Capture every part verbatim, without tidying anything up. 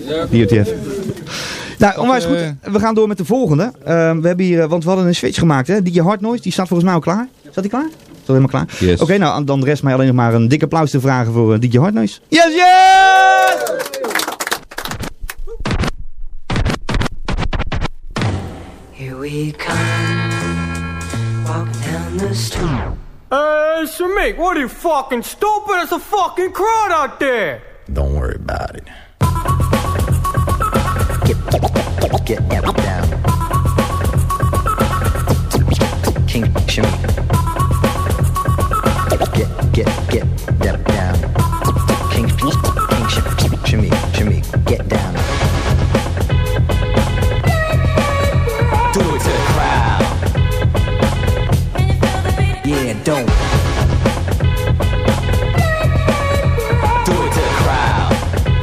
D O T F. Nou, onwijs goed. We gaan door met de volgende. Uh, we hebben hier, want we hadden een switch gemaakt, hè. D J Hard Noise, die staat volgens mij al klaar. Staat die klaar? Staat helemaal klaar? Yes. Oké, okay, nou, dan rest mij alleen nog maar een dikke applaus te vragen voor uh, D J Hard Noise. Yes, yes! Here we come, walking down the street. Hey, Shamik, what are you fucking stupid? There's a fucking crowd out there. Don't worry about it. Get, get, get down. King Shamik. Get, get, get that down. King, King Shamik, Shamik, get down. Do it to the crowd. Yeah, don't. Do it to the crowd.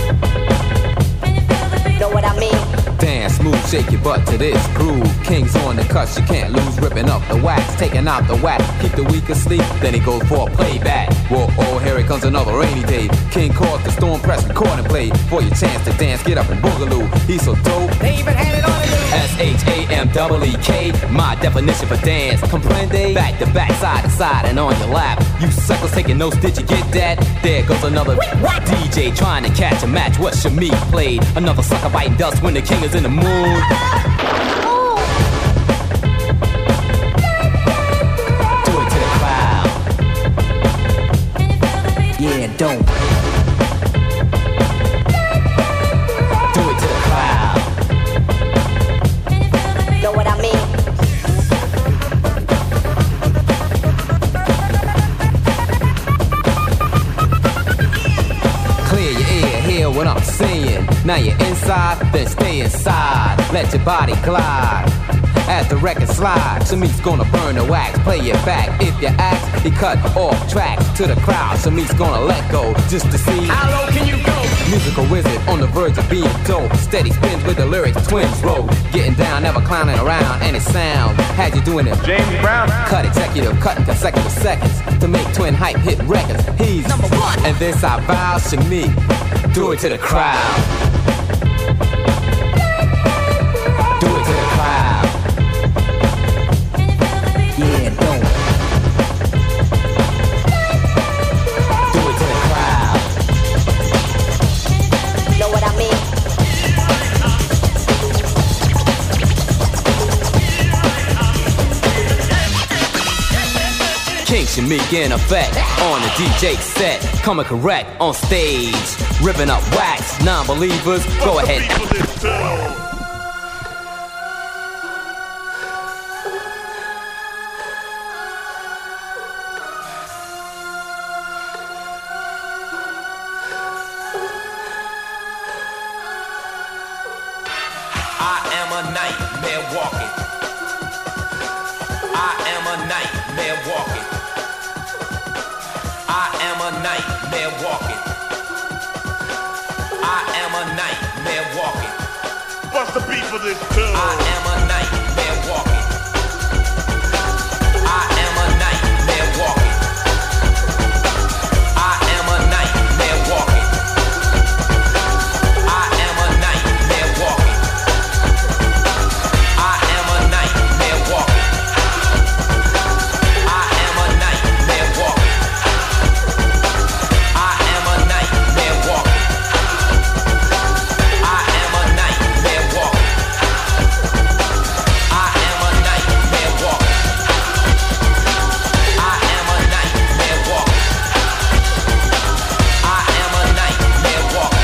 Know what I mean? Dance, smooth, shake your butt to this groove. King's on the cuss, you can't lose. Ripping up the wax, taking out the wax. Keep the weak asleep, then he goes for a playback. Whoa, oh, here it comes another rainy day. King calls the storm press, record and play. For your chance to dance, get up and boogaloo. He's so dope, they even had it on the S H A M E E K, my definition for dance. Comprende? Back to back, side to side, and on your lap. You suckers taking notes, did you get that? There goes another D J trying to catch a match. What Shamik played? Another sucker biting dust when the king is in the mood. Do it to the crowd. Yeah, don't. Do it to the crowd. Know what I mean? Clear your ear, hear what I'm saying. Now you're inside, then stay inside. Let your body glide. As the record slides, Shamik's gonna burn the wax, play it back. If you ask, he cut off tracks to the crowd. Shamik's gonna let go just to see How low can you go? musical wizard on the verge of being dope. Steady spins with the lyrics, twins wrote. Getting down, never clowning around, and it sound had you doing it. James Brown. Cut executive, cutting consecutive seconds to make twin hype hit records. He's number one, and this I vow, Shamik. Do it to the crowd. Do it to the crowd. Yeah, don't. Do it to the crowd. Know what I mean? King Shamik in effect on the D J set, coming correct on stage, ripping up wax. Non-believers, go ahead. I am a nightmare walking. I am a nightmare walking. I am a nightmare walking. I am a nightmare walking. What's the beat for this tune? I am a nightmare walking. I am a nightmare walking. I am a nightmare walking. I am a nightmare walking. I am a nightmare walking. I am a nightmare walking. I am a nightmare walking. I am a nightmare walking. I am a nightmare walking. I am a nightmare walking. I am a nightmare walking.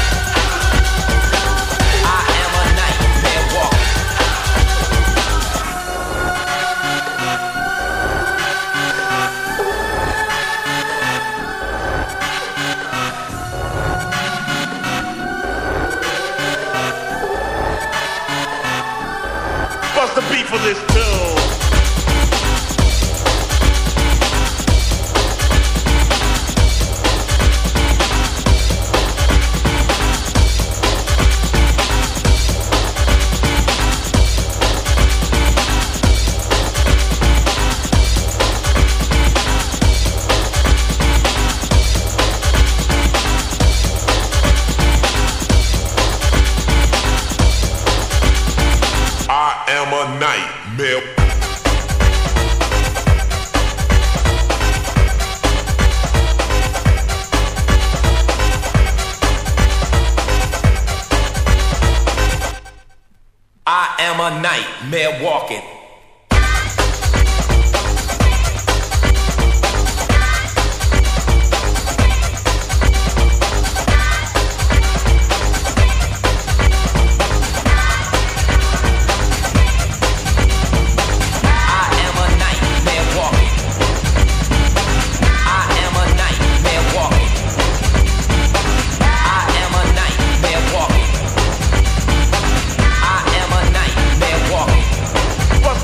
I am a nightmare walking. What's the beat for this tune? a nightmare. I am a nightmare walking. Bust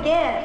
again.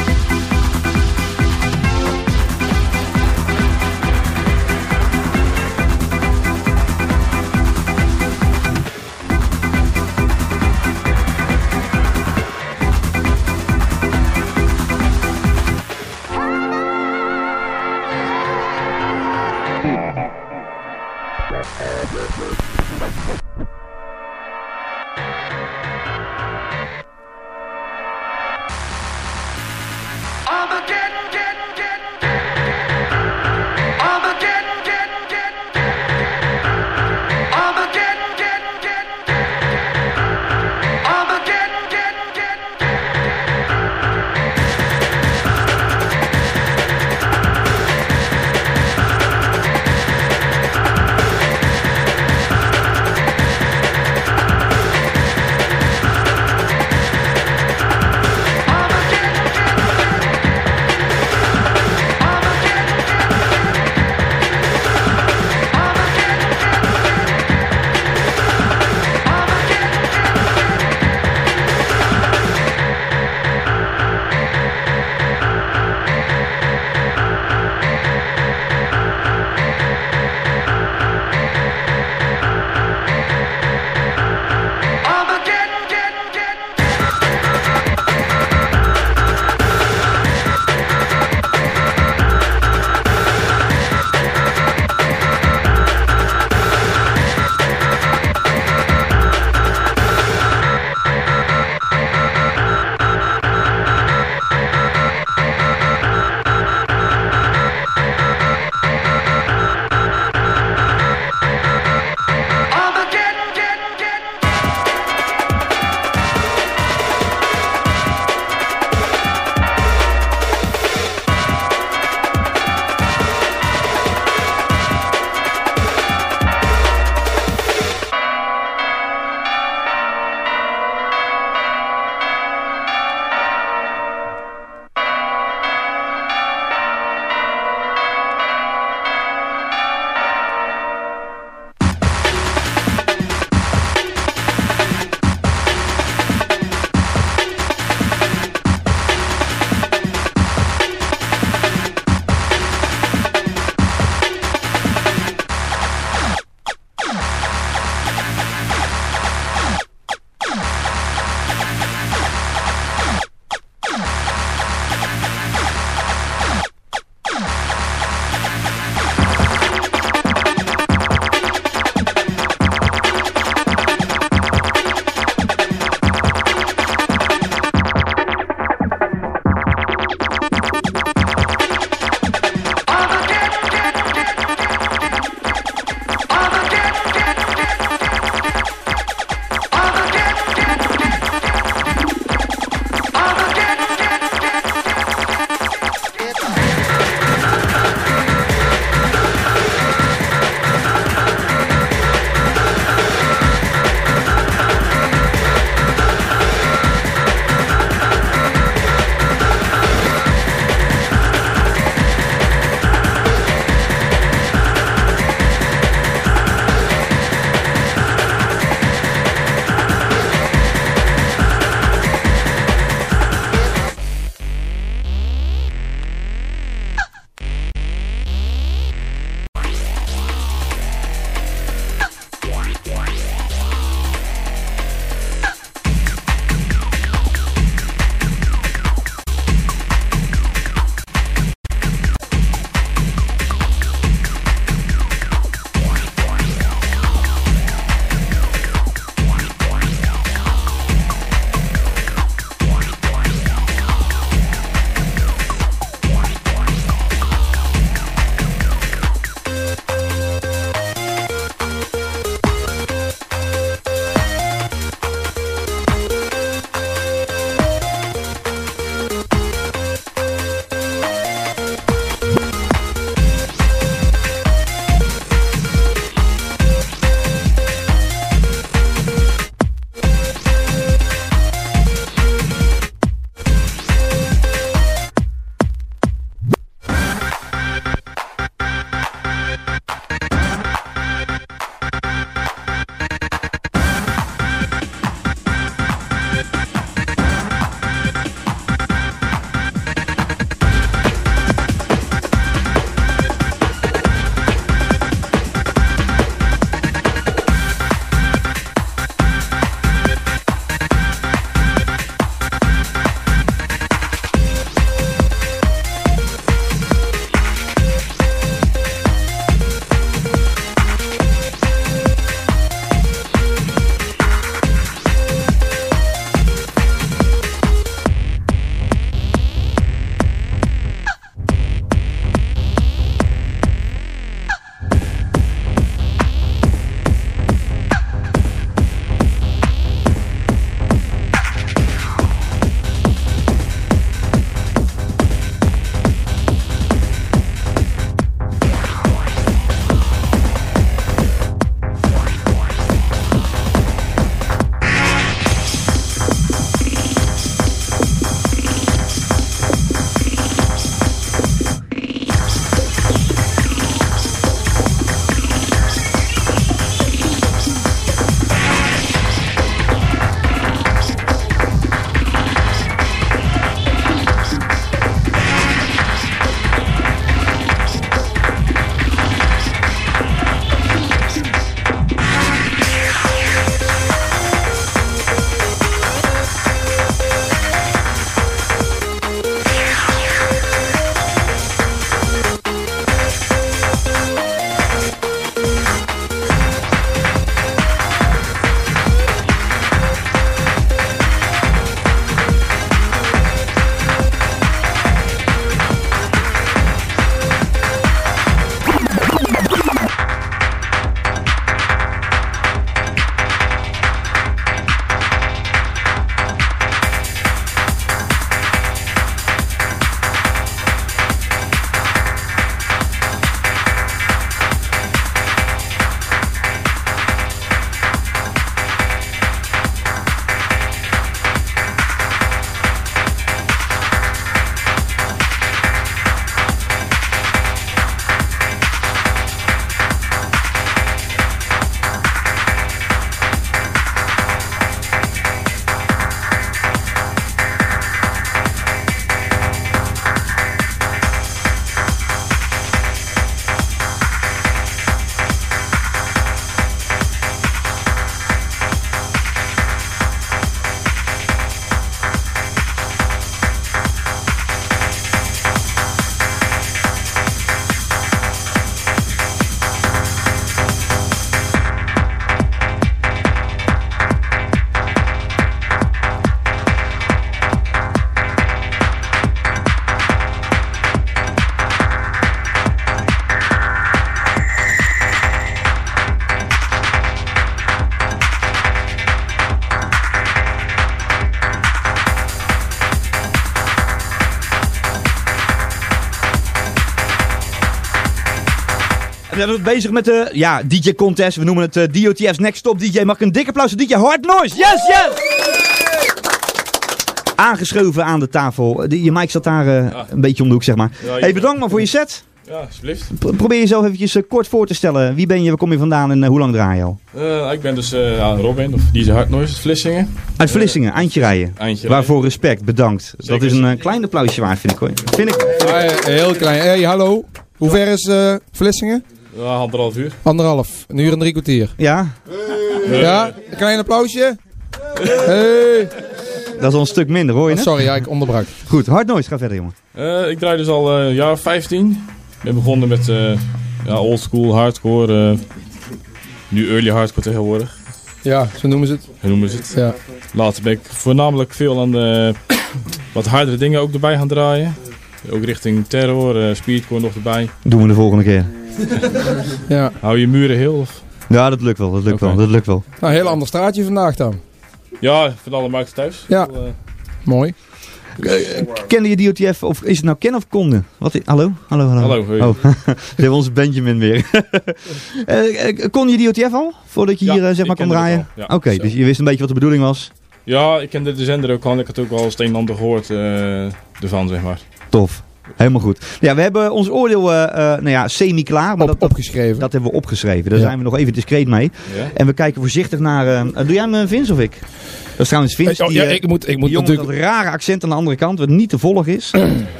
We zijn bezig met de ja, D J contest. We noemen het uh, D O T F's Next Top D J. Mag ik een dikke applaus voor D J Hard Noise? Yes, yes! Aangeschoven aan de tafel. De, je mic zat daar uh, ja. een beetje om de hoek, zeg maar. Ja, hey, bedankt maar voor je set. Ja, alsjeblieft. Pro probeer jezelf eventjes uh, kort voor te stellen. Wie ben je, waar kom je vandaan en uh, hoe lang draai je al? Uh, ik ben dus uh, ja, Robin, of D J Hard Noise uit Vlissingen. Uit Vlissingen, uh, eindje rijden. Eindje Waarvoor respect, bedankt. Zeker. Dat is een uh, klein applausje waard, vind ik hoor. Vind ik. Ja, heel klein. Hey, hallo. Hoe ver is uh, Vlissingen? Ja, anderhalf uur. Anderhalf. Een uur en drie kwartier. Ja. Hey. Ja, een klein applausje. Hey. Dat is al een stuk minder, hoor je oh, Sorry, ja, ik onderbrak. Goed, Hard Noise, ga verder, jongen. Uh, ik draai dus al een uh, jaar of vijftien. Ik ben begonnen met uh, ja, oldschool, hardcore. Uh, nu early hardcore tegenwoordig. Ja, zo noemen ze het. Zo noemen ze het. Ja. Later ben ik voornamelijk veel aan de wat hardere dingen ook erbij gaan draaien. Ook richting terror, uh, speedcore nog erbij. Doen we de volgende keer. Ja. Hou je muren heel? Of? Ja, dat lukt wel, dat lukt okay. wel, dat lukt wel. Nou, een heel ander straatje vandaag dan. Ja, van alle markten thuis. Ja, wel, uh... mooi. Uh, kende je D O T F, of is het nou kennen of konden? Wat is, hallo? Hallo, hallo. Hallo, hoi. Oh, we hebben onze Benjamin weer. uh, uh, kon je D O T F al, voordat je ja, hier uh, zeg maar kon draaien? Ja, Oké, okay, dus je wist een beetje wat de bedoeling was? Ja, ik kende de zender ook al. Ik had ook al het een en ander gehoord uh, ervan, zeg maar. Tof. Helemaal goed. Ja, we hebben ons oordeel uh, uh, nou ja, semi-klaar. Maar Op, dat, opgeschreven. Dat hebben we opgeschreven. Daar ja. zijn we nog even discreet mee. Ja. En we kijken voorzichtig naar... Uh, doe jij hem, Vince, of ik? Dat is trouwens Vince. Oh, die, ja, ik moet, ik moet die jongen natuurlijk... met dat rare accent aan de andere kant, wat niet te volgen is.